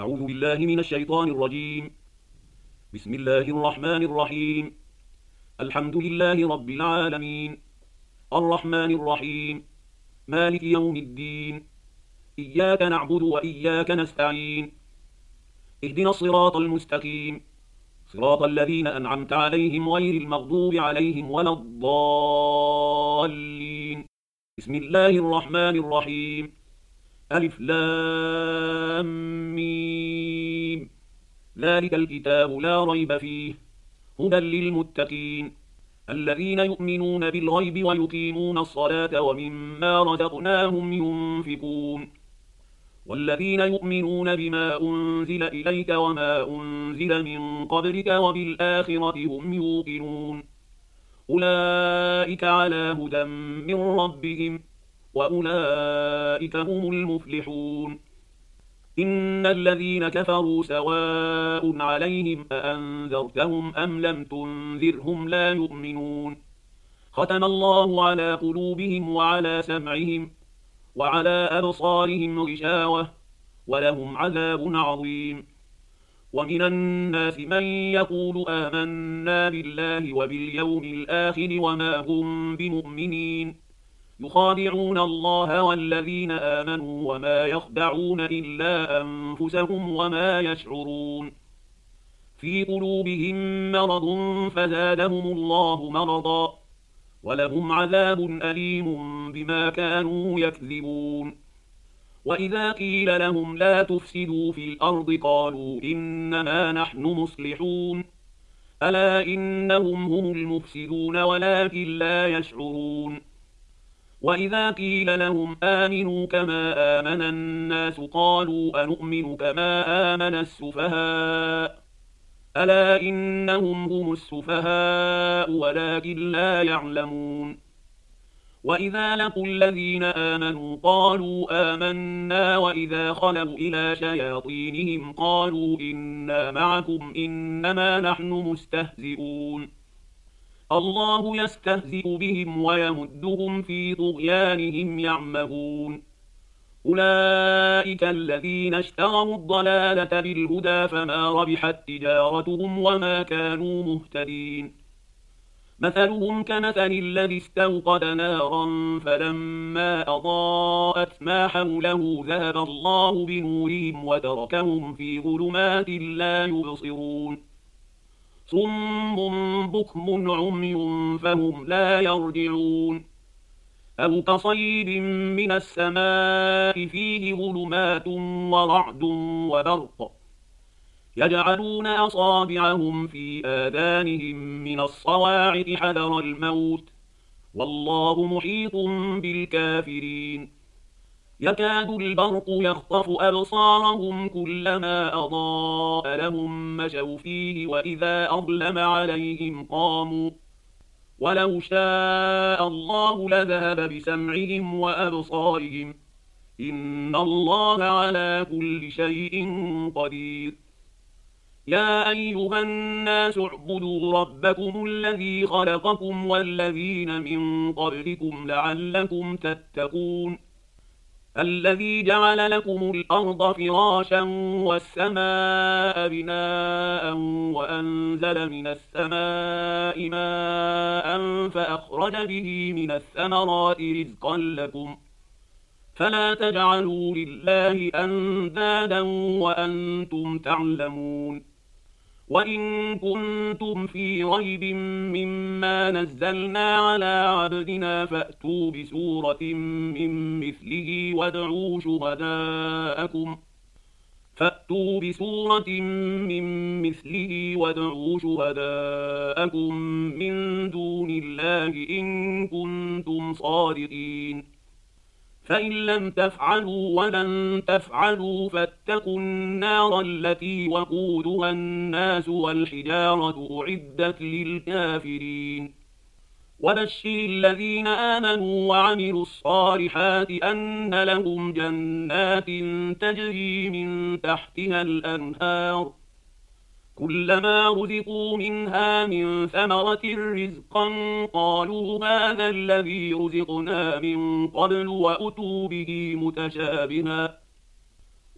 أعوذ بالله من الشيطان الرجيم. بسم الله الرحمن الرحيم. الحمد لله رب العالمين، الرحمن الرحيم، مالك يوم الدين. إياك نعبد وإياك نستعين. اهدنا الصراط المستقيم، صراط الذين أنعمت عليهم غير المغضوب عليهم ولا الضالين. بسم الله الرحمن الرحيم. ألف لام ميم. ذلك الكتاب لا ريب فيه، هدى للمتقين الذين يؤمنون بالغيب ويقيمون الصلاة ومما رزقناهم ينفقون، والذين يؤمنون بما أنزل إليك وما أنزل من قبلك وبالآخرة هم يوقنون. أولئك على هدى من ربهم وأولئك هم المفلحون. إن الذين كفروا سواء عليهم أأنذرتهم أم لم تنذرهم لا يؤمنون. ختم الله على قلوبهم وعلى سمعهم وعلى أبصارهم غشاوة ولهم عذاب عظيم. ومن الناس من يقول آمنا بالله وباليوم الآخر وما هم بمؤمنين، يخادعون الله والذين آمنوا وما يخدعون إلا أنفسهم وما يشعرون. في قلوبهم مرض فزادهم الله مرضا ولهم عذاب أليم بما كانوا يكذبون. وإذا قيل لهم لا تفسدوا في الأرض قالوا إنما نحن مصلحون، ألا إنهم هم المفسدون ولكن لا يشعرون. وإذا قيل لهم آمنوا كما آمن الناس قالوا أنؤمن كما آمن السفهاء، ألا إنهم هم السفهاء ولكن لا يعلمون. وإذا لقوا الذين آمنوا قالوا آمنا وإذا خلوا إلى شياطينهم قالوا إنا معكم إنما نحن مستهزئون. الله يستهزئ بهم ويمدهم في طغيانهم يعمهون. أولئك الذين اشتروا الضلالة بالهدى فما ربحت تجارتهم وما كانوا مهتدين. مثلهم كمثل الذي استوقد نارا فلما أضاءت ما حوله ذهب الله بنورهم وتركهم في ظلمات لا يبصرون. صم بكم عمي فهم لا يرجعون. أو كصيب من السماء فيه ظلمات ورعد وبرق يجعلون أصابعهم في آذانهم من الصواعق حذر الموت والله محيط بالكافرين. يكاد البرق يخطف أبصارهم كلما أضاء لهم مشوا فيه وإذا أظلم عليهم قاموا ولو شاء الله لذهب بسمعهم وأبصارهم إن الله على كل شيء قدير. يا أيها الناس اعبدوا ربكم الذي خلقكم والذين من قبلكم لعلكم تتقون. الذي جعل لكم الأرض فراشا والسماء بناء وأنزل من السماء ماء فأخرج به من الثمرات رزقا لكم فلا تجعلوا لله أندادا وأنتم تعلمون. وإن كنتم في ريب مما نزلنا على عبدنا فأتوا بسورة من مثله وادعوا شهداءكم من دون الله إن كنتم صادقين. فإن لم تفعلوا ولن تفعلوا فاتقوا النار التي وقودها الناس والحجارة أعدت للكافرين. وبشر الذين آمنوا وعملوا الصالحات أن لهم جنات تجري من تحتها الأنهار كلما رزقوا منها من ثمرة رزقا قالوا هذا الذي رزقنا من قبل وأتوا به متشابها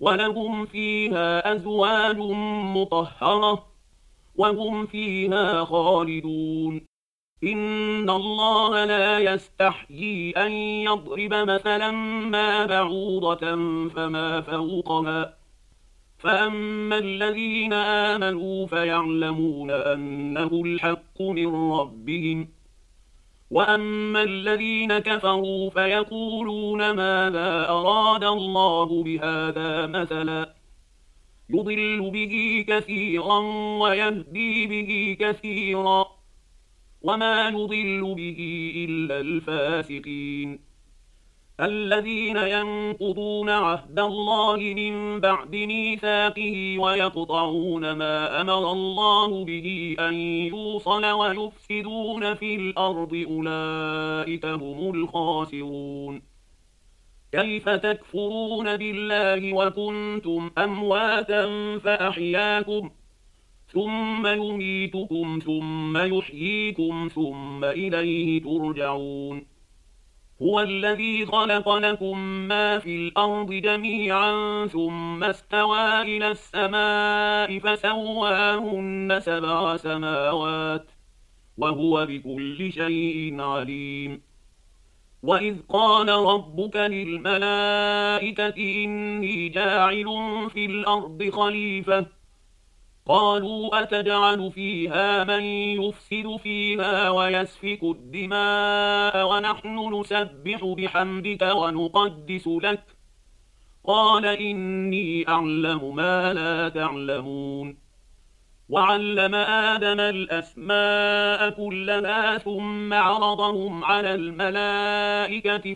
ولهم فيها أزواج مطهرة وهم فيها خالدون. إن الله لا يستحيي أن يضرب مثلا ما بعوضة فما فوقها، فأما الذين آمنوا فيعلمون أنه الحق من ربهم، وأما الذين كفروا فيقولون ماذا أراد الله بهذا مثلا، يضل به كثيرا ويهدي به كثيرا، وما يضل به إلا الفاسقين الذين ينقضون عهد الله من بعد ميثاقه ويقطعون ما أمر الله به أن يوصل ويفسدون في الأرض أولئك هم الخاسرون. كيف تكفرون بالله وكنتم أمواتا فأحياكم ثم يميتكم ثم يحييكم ثم إليه ترجعون. هو الذي خلق لكم ما في الأرض جميعا ثم استوى إلى السماء فسواهن 7 سماوات وهو بكل شيء عليم. وإذ قال ربك للملائكة إني جاعل في الأرض خليفة قالوا أتجعل فيها من يفسد فيها ويسفك الدماء ونحن نسبح بحمدك ونقدس لك قال إني أعلم ما لا تعلمون. وعلم آدم الأسماء كلها ثم عرضهم على الملائكة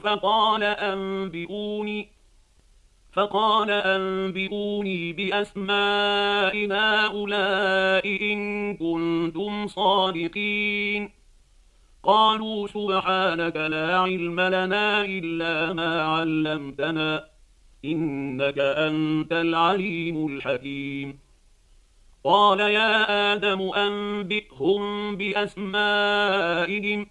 فقال أنبئوني بأسماء هؤلاء إن كنتم صادقين. قالوا سبحانك لا علم لنا إلا ما علمتنا إنك أنت العليم الحكيم. قال يا آدم أنبئهم بأسمائهم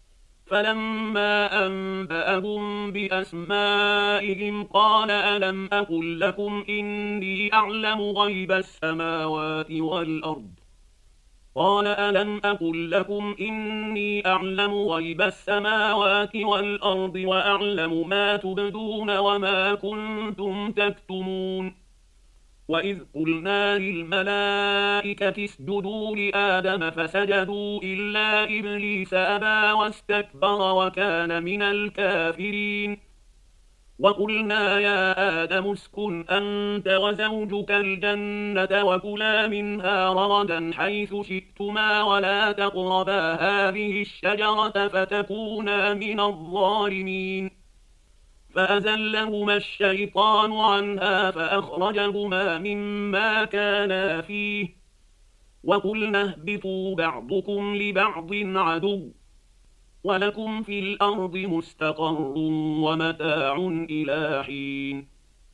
فلما أنبأهم بأسمائهم قال ألم أقل لكم إني أعلم غيب السماوات والأرض وأعلم ما تبدون وما كنتم تكتمون. وإذ قلنا للملائكة اسجدوا لآدم فسجدوا إلا إبليس أبى واستكبر وكان من الكافرين. وقلنا يا آدم اسكن أنت وزوجك الجنة وكلا منها رغدا حيث شئتما ولا تقربا هذه الشجرة فتكونا من الظالمين. فأزلهما الشيطان عنها فأخرجهما مما كانا فيه وقلنا اهبطوا بعضكم لبعض عدو ولكم في الأرض مستقر ومتاع إلى حين.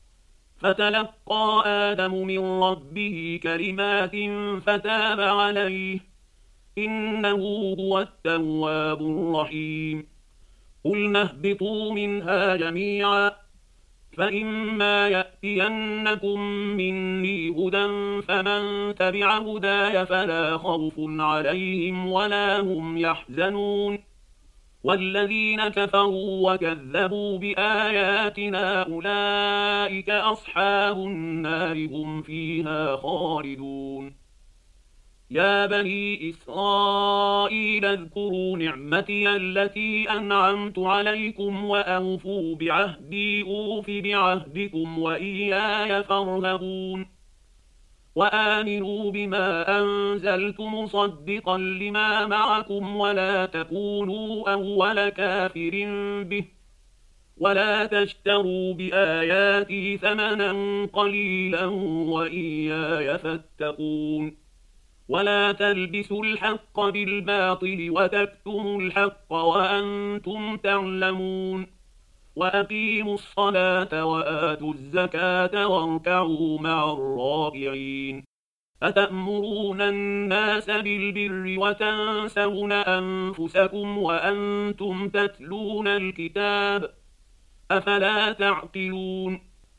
فتلقى آدم من ربه كلمات فتاب عليه إنه هو التواب الرحيم. قلنا اهبطوا منها جميعا فإما يأتينكم مني هدى فمن تبع هداي فلا خوف عليهم ولا هم يحزنون. والذين كفروا وكذبوا بآياتنا أولئك أصحاب النار هم فيها خالدون. يا بني إسرائيل اذكروا نعمتي التي أنعمت عليكم وأوفوا بعهدي أوف بعهدكم وإياي فارهبون. وآمنوا بما أنزلت مصدقا لما معكم ولا تكونوا أول كافر به ولا تشتروا بآياتي ثمنا قليلا وإياي فاتقون. ولا تلبسوا الحق بالباطل وتكتموا الحق وأنتم تعلمون. وأقيموا الصلاة وآتوا الزكاة واركعوا مع الراكعين. أتأمرون الناس بالبر وتنسون أنفسكم وأنتم تتلون الكتاب أفلا تعقلون.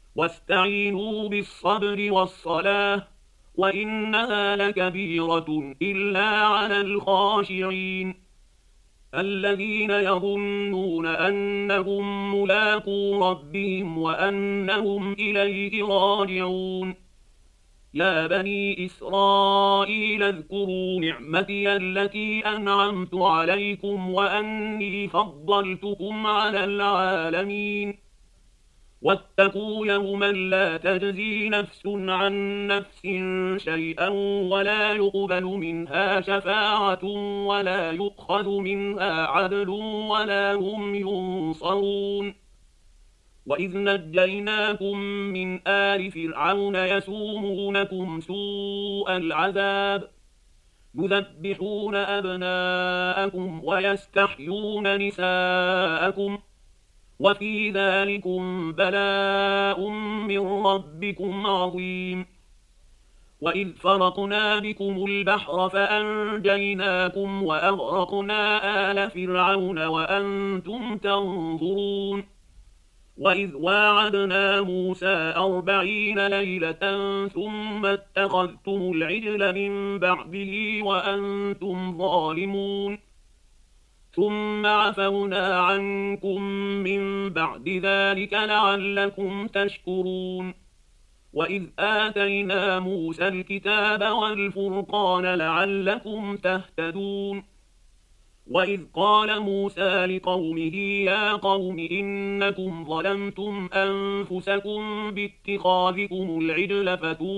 واستعينوا بالصبر والصلاة وإنها لكبيرة إلا على الخاشعين الذين يظنون أنهم ملاقو ربهم وأنهم إليه راجعون يا بني إسرائيل اذكروا نعمتي التي أنعمت عليكم وأني فضلتكم على العالمين واتقوا يوما لا تجزي نفس عن نفس شيئا ولا يقبل منها شفاعة ولا يؤخذ منها عدل ولا هم ينصرون وإذ نجيناكم من آل فرعون يسومونكم سوء العذاب يذبحون أبناءكم ويستحيون نساءكم وفي ذلكم بلاء من ربكم عظيم وإذ فرقنا بكم البحر فأنجيناكم وأغرقنا آل فرعون وأنتم تنظرون وإذ واعدنا موسى 40 ليلة ثم اتخذتم العجل من بعده وأنتم ظالمون ثم عفونا عنكم من بعد ذلك لعلكم تشكرون وإذ آتينا موسى الكتاب والفرقان لعلكم تهتدون وإذ قال موسى لقومه يا قوم إنكم ظلمتم أنفسكم باتخاذكم العجل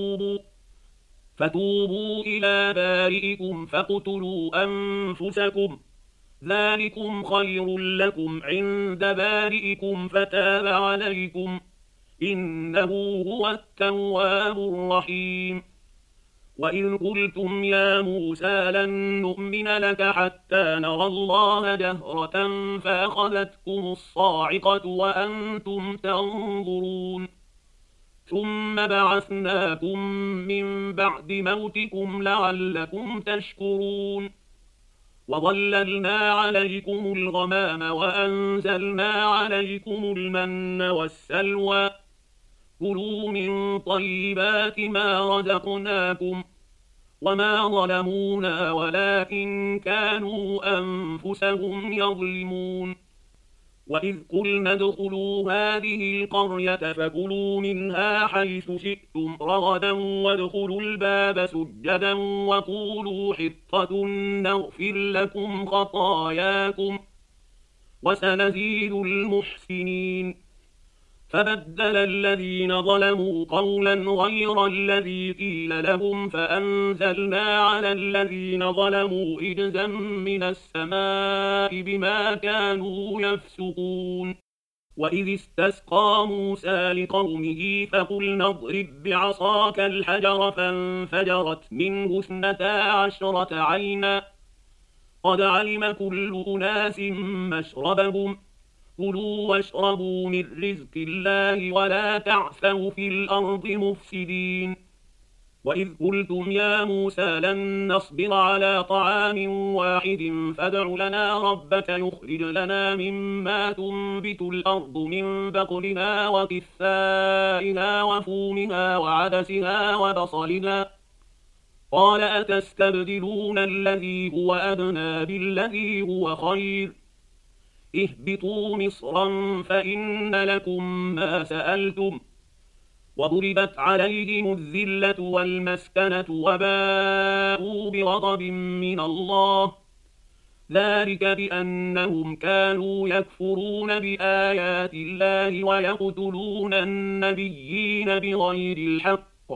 فتوبوا إلى بارئكم فاقتلوا أنفسكم ذلكم خير لكم عند بارئكم فتاب عليكم إنه هو التواب الرحيم وإذ قلتم يا موسى لن نؤمن لك حتى نرى الله جهرة فأخذتكم الصاعقة وأنتم تنظرون ثم بعثناكم من بعد موتكم لعلكم تشكرون وظللنا عليكم الغمام وأنزلنا عليكم المن والسلوى كلوا من طيبات ما رزقناكم وما ظلمونا ولكن كانوا أنفسهم يظلمون وإذ قلنا ادخلوا هذه القرية فكلوا منها حيث شئتم رغدا وادخلوا الباب سجدا وقولوا حطة نغفر لكم خطاياكم وسنزيد المحسنين فبدل الذين ظلموا قولا غير الذي قيل لهم فأنزلنا على الذين ظلموا رجزا من السماء بما كانوا يفسقون وإذ استسقى موسى لقومه فقلنا اضرب بعصاك الحجر فانفجرت منه 12 عينا قد علم كل أناس مشربهم كلوا واشربوا من رزق الله ولا تعثوا في الأرض مفسدين وإذ قلتم يا موسى لن نصبر على طعام واحد فادع لنا ربك يخرج لنا مما تنبت الأرض من بقلها وقثائها وفومها وعدسها وبصلها قال أتستبدلون الذي هو أدنى بالذي هو خير اهبطوا مصرا فإن لكم ما سألتم وضربت عليهم الذلة والمسكنة وباءوا بغضب من الله ذلك بأنهم كانوا يكفرون بآيات الله ويقتلون النبيين بغير الحق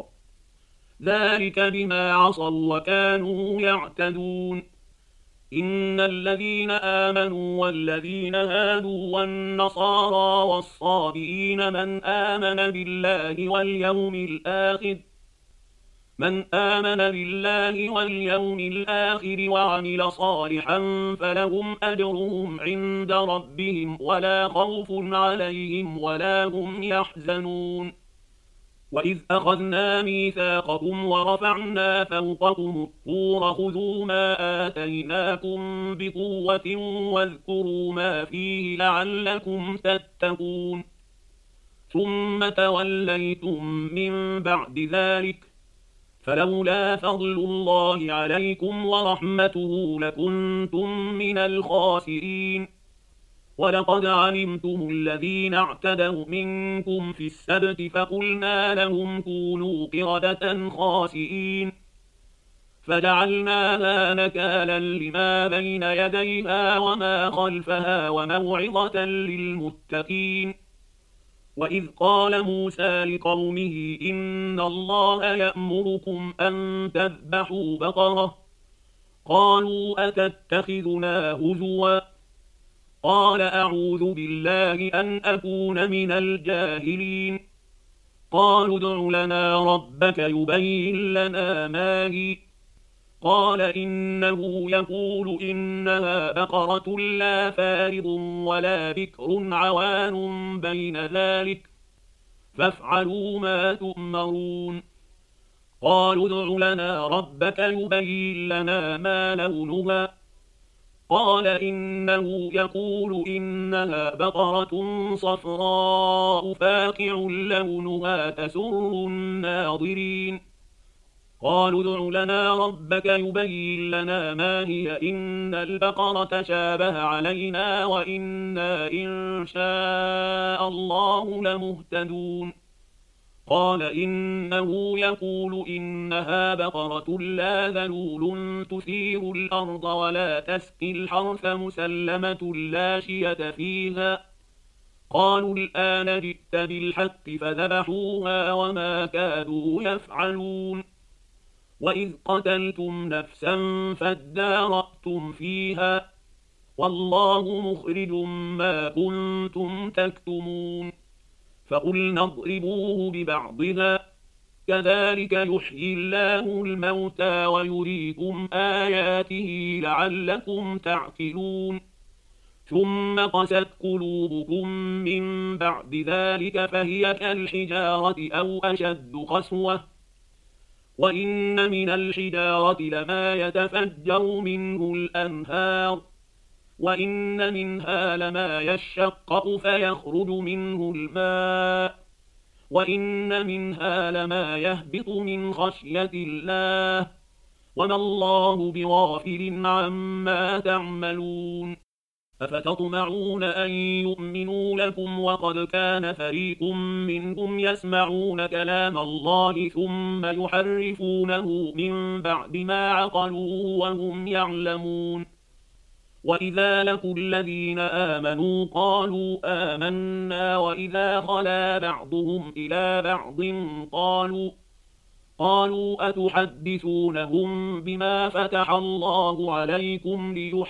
ذلك بما عصوا وكانوا يعتدون إن الذين آمنوا والذين هادوا والنصارى والصابئين من آمن بالله واليوم الآخر وعمل صالحا فلهم أجرهم عند ربهم ولا خوف عليهم ولا هم يحزنون وإذ أخذنا ميثاقكم ورفعنا فوقكم الطور خذوا ما آتيناكم بقوة واذكروا ما فيه لعلكم تتقون ثم توليتم من بعد ذلك، فلولا فضل الله عليكم ورحمته لكنتم من الخاسرين. ولقد علمتم الذين اعتدوا منكم في السبت فقلنا لهم كونوا قردة خاسئين، فجعلناها نكالا لما بين يديها وما خلفها وموعظة للمتقين. وإذ قال موسى لقومه إن الله يأمركم أن تذبحوا بقرة، قالوا أتتخذنا هزوا، قال أعوذ بالله أن أكون من الجاهلين. قالوا ادع لنا ربك يبين لنا ما هي، قال إنه يقول إنها بقرة لا فارض ولا بكر عوان بين ذلك، فافعلوا ما تؤمرون. قالوا ادع لنا ربك يبين لنا ما لونها، قال إنه يقول إنها بقرة صفراء فاقع لونها تسر الناظرين. قالوا ادع لنا ربك يبين لنا ما هي إن البقرة شابه علينا وإنا إن شاء الله لمهتدون. قال إنه يقول إنها بقرة لا ذلول تثير الأرض ولا تسقي الحرث مسلمة لا شية فيها. قالوا الآن جئت بالحق فذبحوها وما كادوا يفعلون. وإذ قتلتم نفسا فادارأتم فيها والله مخرج ما كنتم تكتمون. فقلنا اضربوه ببعضها كذلك يحيي الله الموتى ويريكم آياته لعلكم تعقلون. ثم قست قلوبكم من بعد ذلك فهي كالحجارة أو أشد قسوة، وإن من الحجارة لما يتفجر منه الأنهار، وإن منها لما يشقق فيخرج منه الماء، وإن منها لما يهبط من خشية الله، وما الله بغافل عما تعملون. أفتطمعون أن يؤمنوا لكم وقد كان فريق منهم يسمعون كلام الله ثم يحرفونه من بعد ما عقلوه وهم يعلمون. وإذا لقوا الذين آمنوا قالوا آمنا وإذا خلا بعضهم إلى بعض قالوا أتحدثونهم بما فتح الله عليكم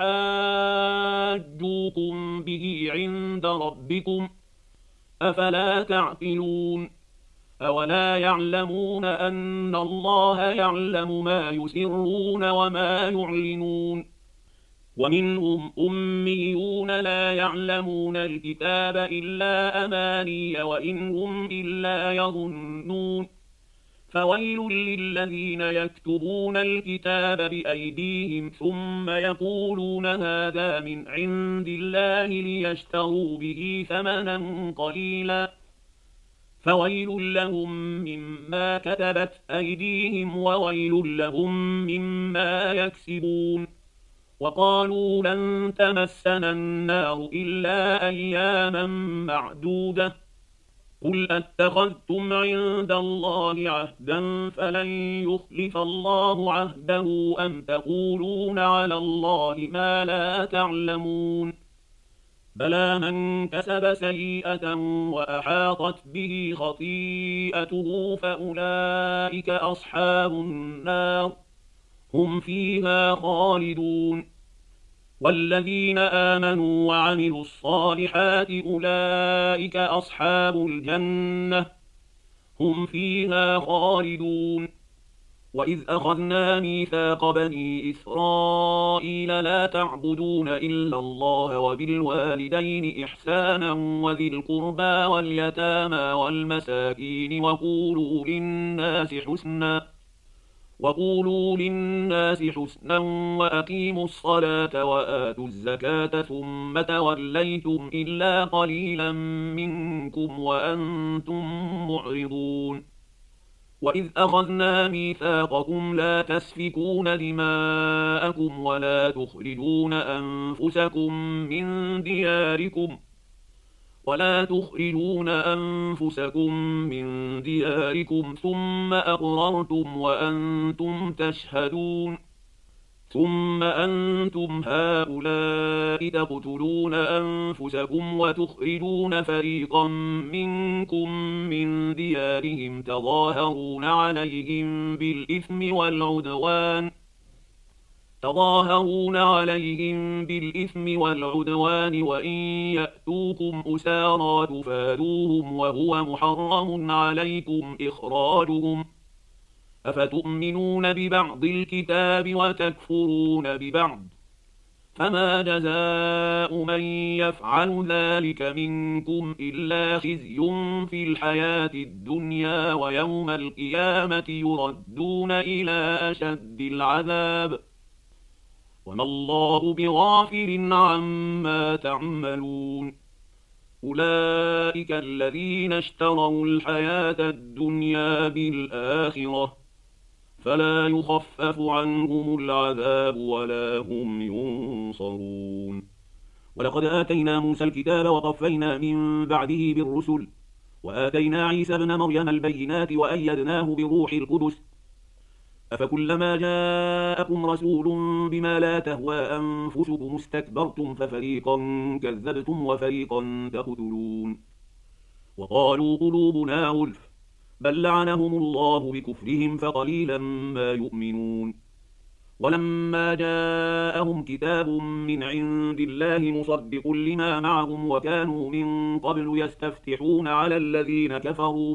ليحاجوكم به عند ربكم، أفلا تعقلون. أولا يعلمون أن الله يعلم ما يسرون وما يعلنون. ومنهم أميون لا يعلمون الكتاب إلا أماني وإن هم إلا يظنون. فويل للذين يكتبون الكتاب بأيديهم ثم يقولون هذا من عند الله ليشتروا به ثمنا قليلا، فويل لهم مما كتبت أيديهم وويل لهم مما يكسبون. وقالوا لن تمسنا النار إلا أياما معدودة، قل أتخذتم عند الله عهدا فلن يخلف الله عهده أم تقولون على الله ما لا تعلمون. بلى من كسب سيئة وأحاطت به خطيئته فأولئك أصحاب النار هم فيها خالدون. والذين آمنوا وعملوا الصالحات أولئك أصحاب الجنة هم فيها خالدون. وإذ أخذنا ميثاق بني إسرائيل لا تعبدون إلا الله وبالوالدين إحسانا وذي القربى واليتامى والمساكين وقولوا للناس حسنا وقولوا للناس حسنا وأقيموا الصلاة وآتوا الزكاة ثم توليتم إلا قليلا منكم وأنتم معرضون وإذ أخذنا ميثاقكم لا تسفكون دماءكم ولا تخرجون أنفسكم من دياركم ثم أقررتم وأنتم تشهدون ثم أنتم هؤلاء تقتلون أنفسكم وتخرجون فريقا منكم من ديارهم تظاهرون عليهم بالإثم والعدوان وإن يأتوكم أسارى تفادوهم وهو محرم عليكم إخراجهم أفتؤمنون ببعض الكتاب وتكفرون ببعض فما جزاء من يفعل ذلك منكم إلا خزي في الحياة الدنيا ويوم القيامة يردون إلى أشد العذاب وما الله بغافل عما تعملون أولئك الذين اشتروا الحياة الدنيا بالآخرة فلا يخفف عنهم العذاب ولا هم ينصرون ولقد آتينا موسى الكتاب وقفينا من بعده بالرسل وآتينا عيسى ابن مريم البينات وأيدناه بروح القدس أفكلما جاءكم رسول بما لا تهوى أنفسكم استكبرتم ففريقا كذبتم وفريقا تقتلون وقالوا قلوبنا غلف بل لعنهم الله بكفرهم فقليلا ما يؤمنون ولما جاءهم كتاب من عند الله مصدق لما معهم وكانوا من قبل يستفتحون على الذين كفروا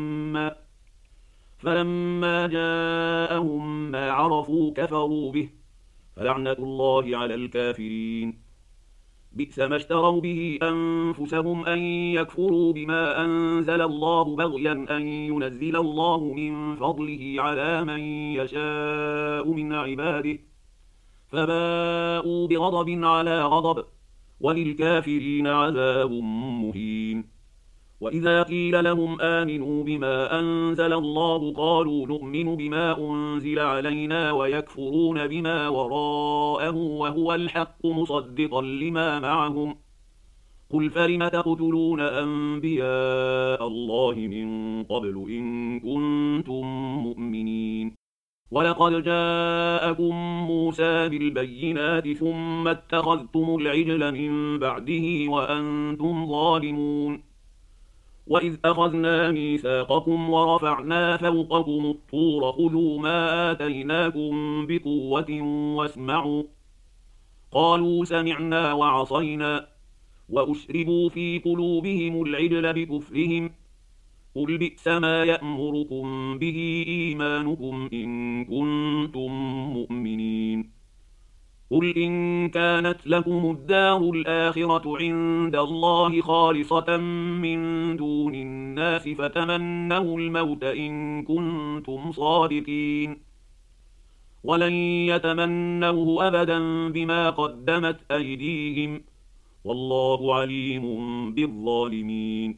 فلما جاءهم ما عرفوا كفروا به فلعنة الله على الكافرين بئس ما اشتروا به أنفسهم أن يكفروا بما أنزل الله بغيا أن ينزل الله من فضله على من يشاء من عباده فباءوا بغضب على غضب وللكافرين عذاب مهين وإذا قيل لهم آمنوا بما أنزل الله قالوا نؤمن بما أنزل علينا ويكفرون بما وراءه وهو الحق مصدقا لما معهم قل فلم تقتلون أنبياء الله من قبل إن كنتم مؤمنين ولقد جاءكم موسى بالبينات ثم اتخذتم العجل من بعده وأنتم ظالمون وإذ أخذنا ميثاقكم ورفعنا فوقكم الطور خذوا ما آتيناكم بقوة واسمعوا قالوا سمعنا وعصينا وأشربوا في قلوبهم العجل بكفرهم قل بئس ما يأمركم به إيمانكم إن كنتم مؤمنين قل إن كانت لكم الدار الآخرة عند الله خالصة من دون الناس فتمنوا الموت إن كنتم صادقين ولن يتمنوه أبدا بما قدمت أيديهم والله عليم بالظالمين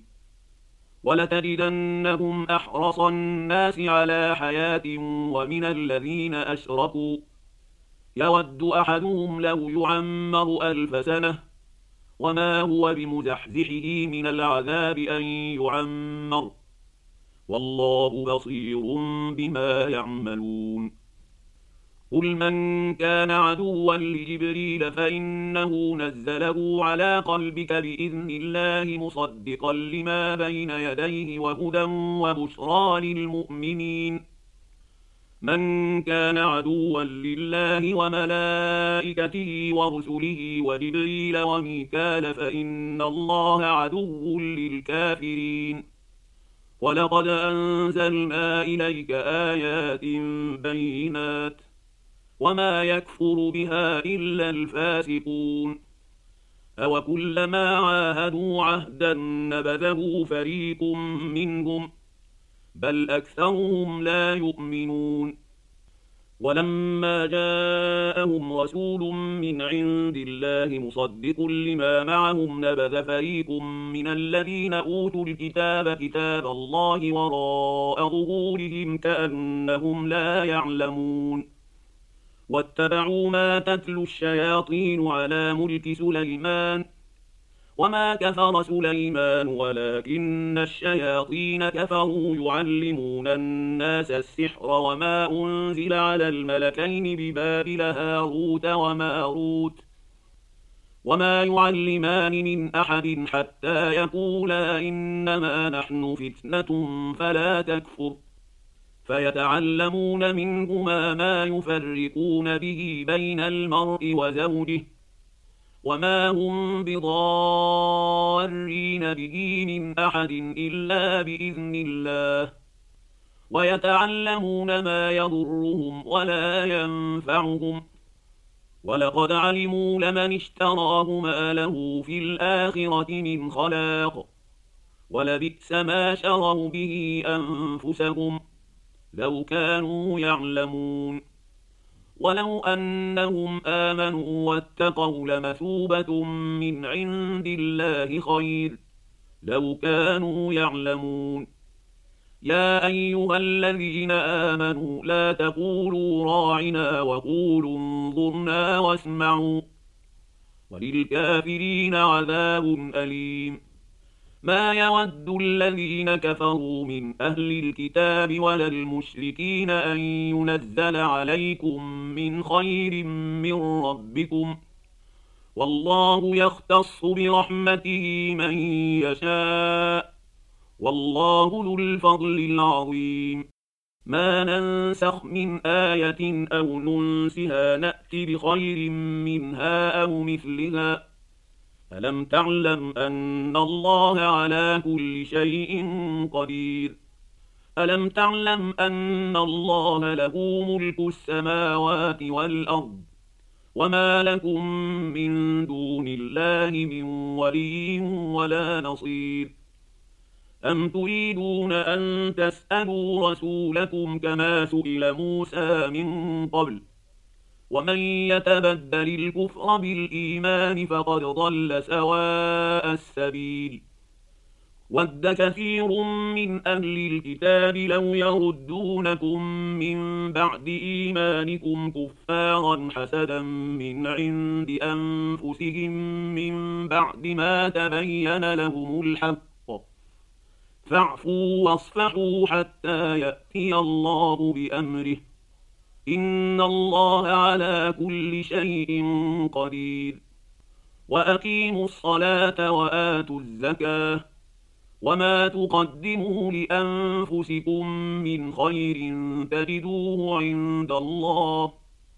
ولتجدنهم أحرص الناس على حياة ومن الذين أشركوا يود أحدهم لو يعمر 1000 سنة وما هو بمزحزحه من العذاب أن يعمر والله بصير بما يعملون قل من كان عدوا لجبريل فإنه نزله على قلبك بإذن الله مصدقا لما بين يديه وهدى وبشرى للمؤمنين من كان عدوا لله وملائكته ورسله وجبريل وميكال فإن الله عدو للكافرين ولقد أنزلنا إليك آيات بينات وما يكفر بها إلا الفاسقون أوكلما عاهدوا عهدا نبذه فريق منهم بل أكثرهم لا يؤمنون ولما جاءهم رسول من عند الله مصدق لما معهم نبذ فريق من الذين أوتوا الكتاب كتاب الله وراء ظهورهم كأنهم لا يعلمون واتبعوا ما تتلو الشياطين على ملك سليمان وما كفر سليمان ولكن الشياطين كفروا يعلمون الناس السحر وما أنزل على الملكين ببابل هاروت وماروت وما يعلمان من أحد حتى يقولا إنما نحن فتنة فلا تكفر فيتعلمون منهما ما يفرقون به بين المرء وزوجه وما هم بضارين به من أحد إلا بإذن الله ويتعلمون ما يضرهم ولا ينفعهم ولقد علموا لمن اشتراه ما له في الآخرة من خلاق ولبئس ما شروا به أنفسهم لو كانوا يعلمون ولو أنهم آمنوا واتقوا لمثوبة من عند الله خير لو كانوا يعلمون يا أيها الذين آمنوا لا تقولوا راعنا وقولوا انظرنا واسمعوا وللكافرين عذاب أليم ما يود الذين كفروا من أهل الكتاب ولا المشركين أن ينزل عليكم من خير من ربكم والله يختص برحمته من يشاء والله ذو الفضل العظيم ما ننسخ من آية أو ننسها نأت بخير منها أو مثلها ألم تعلم أن الله على كل شيء قدير ألم تعلم أن الله له ملك السماوات والأرض وما لكم من دون الله من ولي ولا نصير أم تريدون أن تسألوا رسولكم كما سئل موسى من قبل ومن يتبدل الكفر بالإيمان فقد ضل سواء السبيل ود كثير من أهل الكتاب لو يردونكم من بعد إيمانكم كفارا حسدا من عند أنفسهم من بعد ما تبين لهم الحق فاعفوا واصفحوا حتى يأتي الله بأمره إن الله على كل شيء قدير وأقيموا الصلاة وآتوا الزكاة وما تقدموا لأنفسكم من خير تجدوه عند الله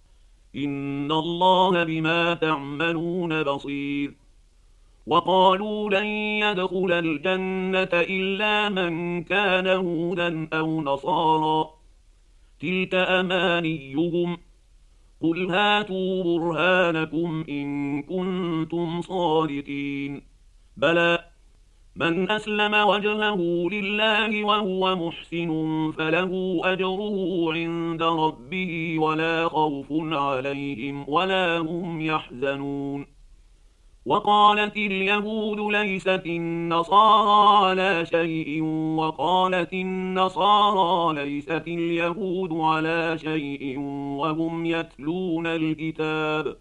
إن الله بما تعملون بصير وقالوا لن يدخل الجنة إلا من كان هودا أو نصارى تلك أمانيهم قل هاتوا برهانكم إن كنتم صادقين بلى من أسلم وجهه لله وهو محسن فله أجره عند ربه ولا خوف عليهم ولا هم يحزنون وقالت اليهود ليست النصارى على شيء وقالت النصارى ليست اليهود على شيء وهم يتلون الكتاب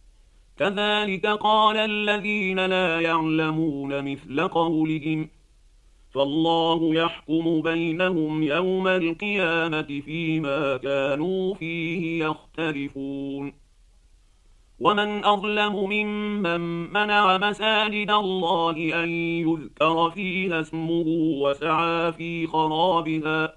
كذلك قال الذين لا يعلمون مثل قولهم فالله يحكم بينهم يوم القيامة فيما كانوا فيه يختلفون ومن أظلم ممن منع مساجد الله أن يذكر فيها اسمه وسعى في خرابها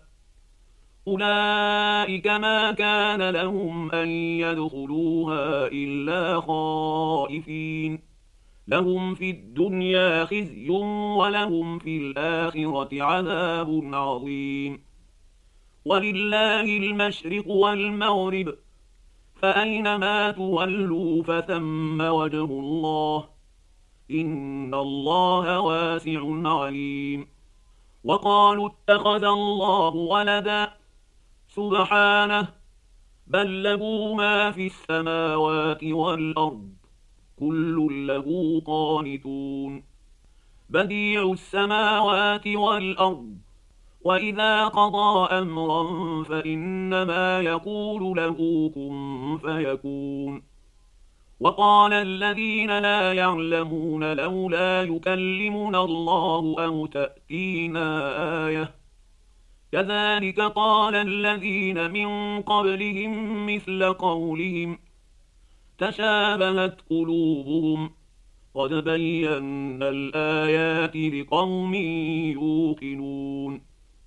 أولئك ما كان لهم أن يدخلوها إلا خائفين لهم في الدنيا خزي ولهم في الآخرة عذاب عظيم ولله المشرق والمغرب فأينما تولوا فثم وجه الله إن الله واسع عليم وقالوا اتخذ الله ولدا سبحانه بل له ما في السماوات والأرض كل له قانتون بديع السماوات والأرض وإذا قضى أمرا فإنما يقول له كن فيكون وقال الذين لا يعلمون لولا يكلمنا الله أو تأتينا آية كذلك قال الذين من قبلهم مثل قولهم تشابهت قلوبهم قد بينا الآيات لقوم يوقنون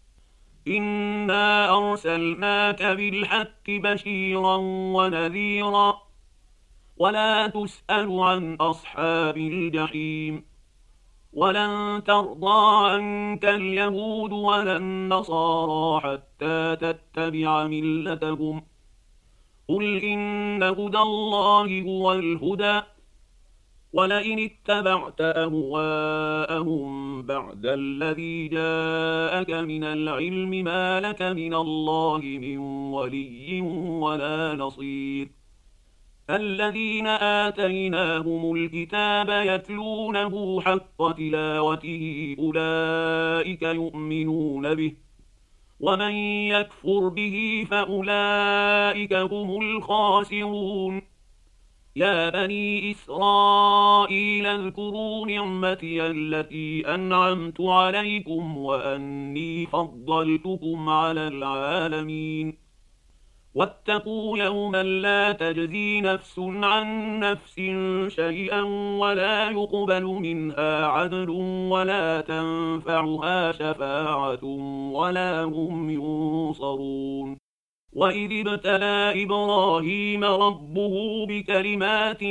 إنا أرسلناك بالحق بشيرا ونذيرا ولا تسأل عن أصحاب الجحيم ولن ترضى عنك اليهود ولا النصارى حتى تتبع ملتهم قل إن هدى الله هو الهدى ولئن اتبعت أهواءهم بعد الذي جاءك من العلم ما لك من الله من ولي ولا نصير الذين آتيناهم الكتاب يتلونه حق تلاوته أولئك يؤمنون به ومن يكفر به فأولئك هم الخاسرون يا بني إسرائيل اذكروا نعمتي التي أنعمت عليكم وأني فضلتكم على العالمين واتقوا يوما لا تجزي نفس عن نفس شيئا ولا يقبل منها عدل ولا تنفعها شفاعة ولا هم ينصرون وإذ ابتلى إبراهيم ربه بكلمات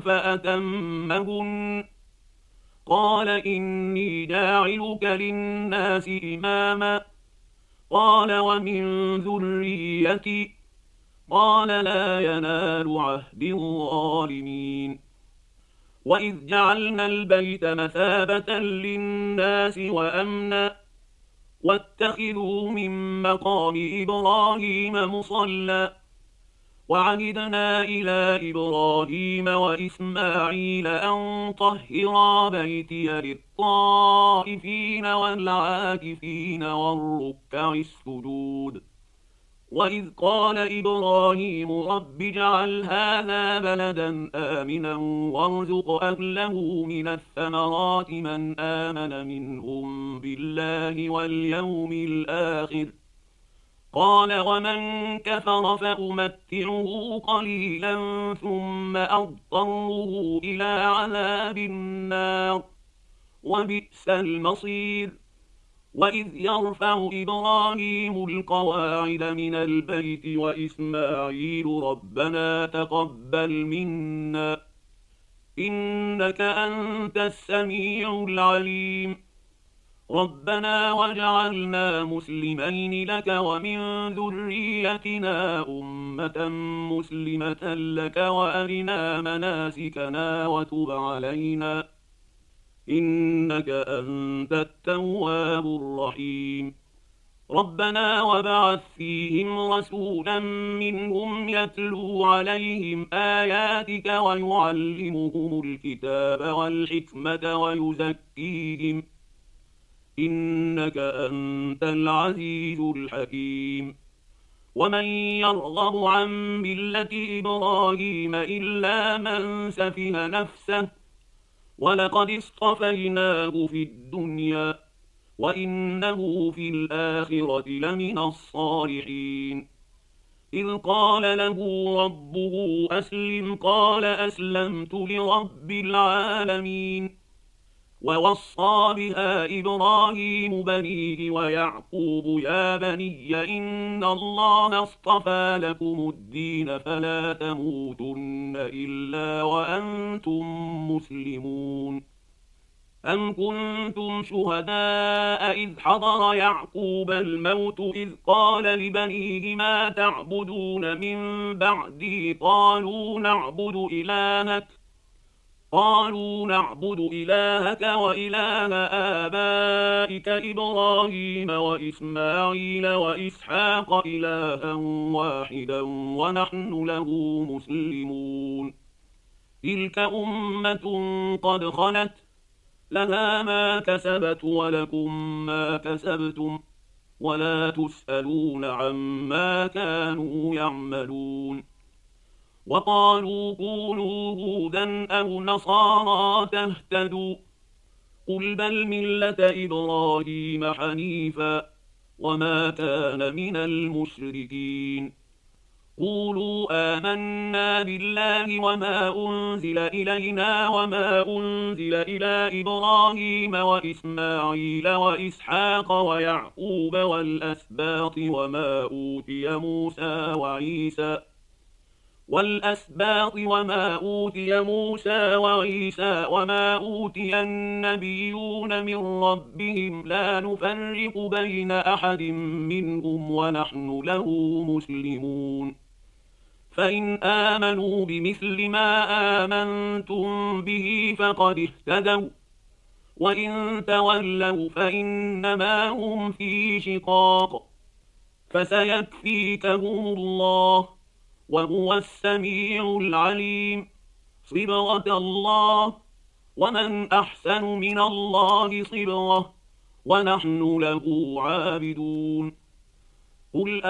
فأتمهن قال إني جاعلك للناس إماما قال ومن ذريتي قال لا ينال عهد الظالمين وإذ جعلنا البيت مثابة للناس وأمنا واتخذوا من مقام إبراهيم مصلى وعهدنا إلى إبراهيم وإسماعيل أن طهرا بيتي للطائفين والعاكفين والركع السجود وإذ قال إبراهيم رب اجعل هذا بلدا آمنا وارزق أهله من الثمرات من آمن منهم بالله واليوم الآخر قال ومن كفر فأمتعه قليلا ثم أضطره إلى عذاب النار وبئس المصير وإذ يرفع إبراهيم القواعد من البيت وإسماعيل ربنا تقبل منا إنك أنت السميع العليم ربنا واجعلنا مسلمين لك ومن ذريتنا أمة مسلمة لك وأرنا مناسكنا وتب علينا إنك أنت التواب الرحيم ربنا وابعث فيهم رسولا منهم يتلو عليهم آياتك ويعلمهم الكتاب والحكمة ويزكيهم إنك أنت العزيز الحكيم ومن يرغب عن ملة إبراهيم إلا من سفه نفسه ولقد اصطفيناه في الدنيا وإنه في الآخرة لمن الصالحين إذ قال له ربه أسلم قال أسلمت لرب العالمين ووصى بها إبراهيم بنيه ويعقوب يا بني إن الله اصطفى لكم الدين فلا تموتن إلا وأنتم مسلمون أم كنتم شهداء إذ حضر يعقوب الموت إذ قال لبنيه ما تعبدون من بعدي قالوا نعبد إلهك قالوا نعبد إلهك وإله آبائك إبراهيم وإسماعيل وإسحاق إلها واحدا ونحن له مسلمون تلك أمة قد خلت لها ما كسبت ولكم ما كسبتم ولا تسألون عما كانوا يعملون وقالوا كونوا هودا أو نصارى تهتدوا قل بل ملة إبراهيم حنيفا وما كان من المشركين قولوا آمنا بالله وما أنزل إلينا وما أنزل إلى إبراهيم وإسماعيل وإسحاق ويعقوب والأسباط وما أوتي موسى وعيسى وما أوتي النبيون من ربهم لا نفرق بين أحد منهم ونحن له مسلمون فإن آمنوا بمثل ما آمنتم به فقد اهتدوا وإن تولوا فإنما هم في شقاق فسيكفيكهم الله وهو السميع العليم صبغة الله ومن أحسن من الله صبغة ونحن له عابدون قل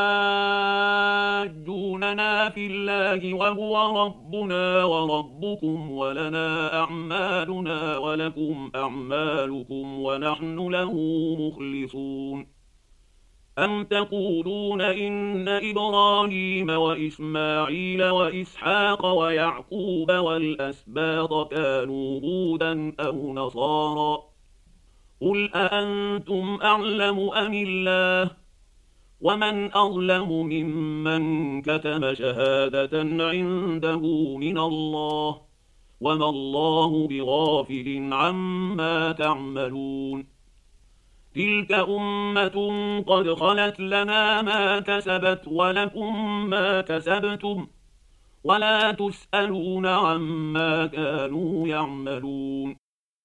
أتحاجوننا في الله وهو ربنا وربكم ولنا أعمالنا ولكم أعمالكم ونحن له مخلصون أم تقولون إن إبراهيم وإسماعيل وإسحاق ويعقوب والأسباط كانوا هودا أو نصارى قل أأنتم أعلم أم الله ومن أظلم ممن كتم شهادة عنده من الله وما الله بغافل عما تعملون تلك أمة قد خلت لنا ما كسبت ولكم ما كسبتم ولا تسألون عما كانوا يعملون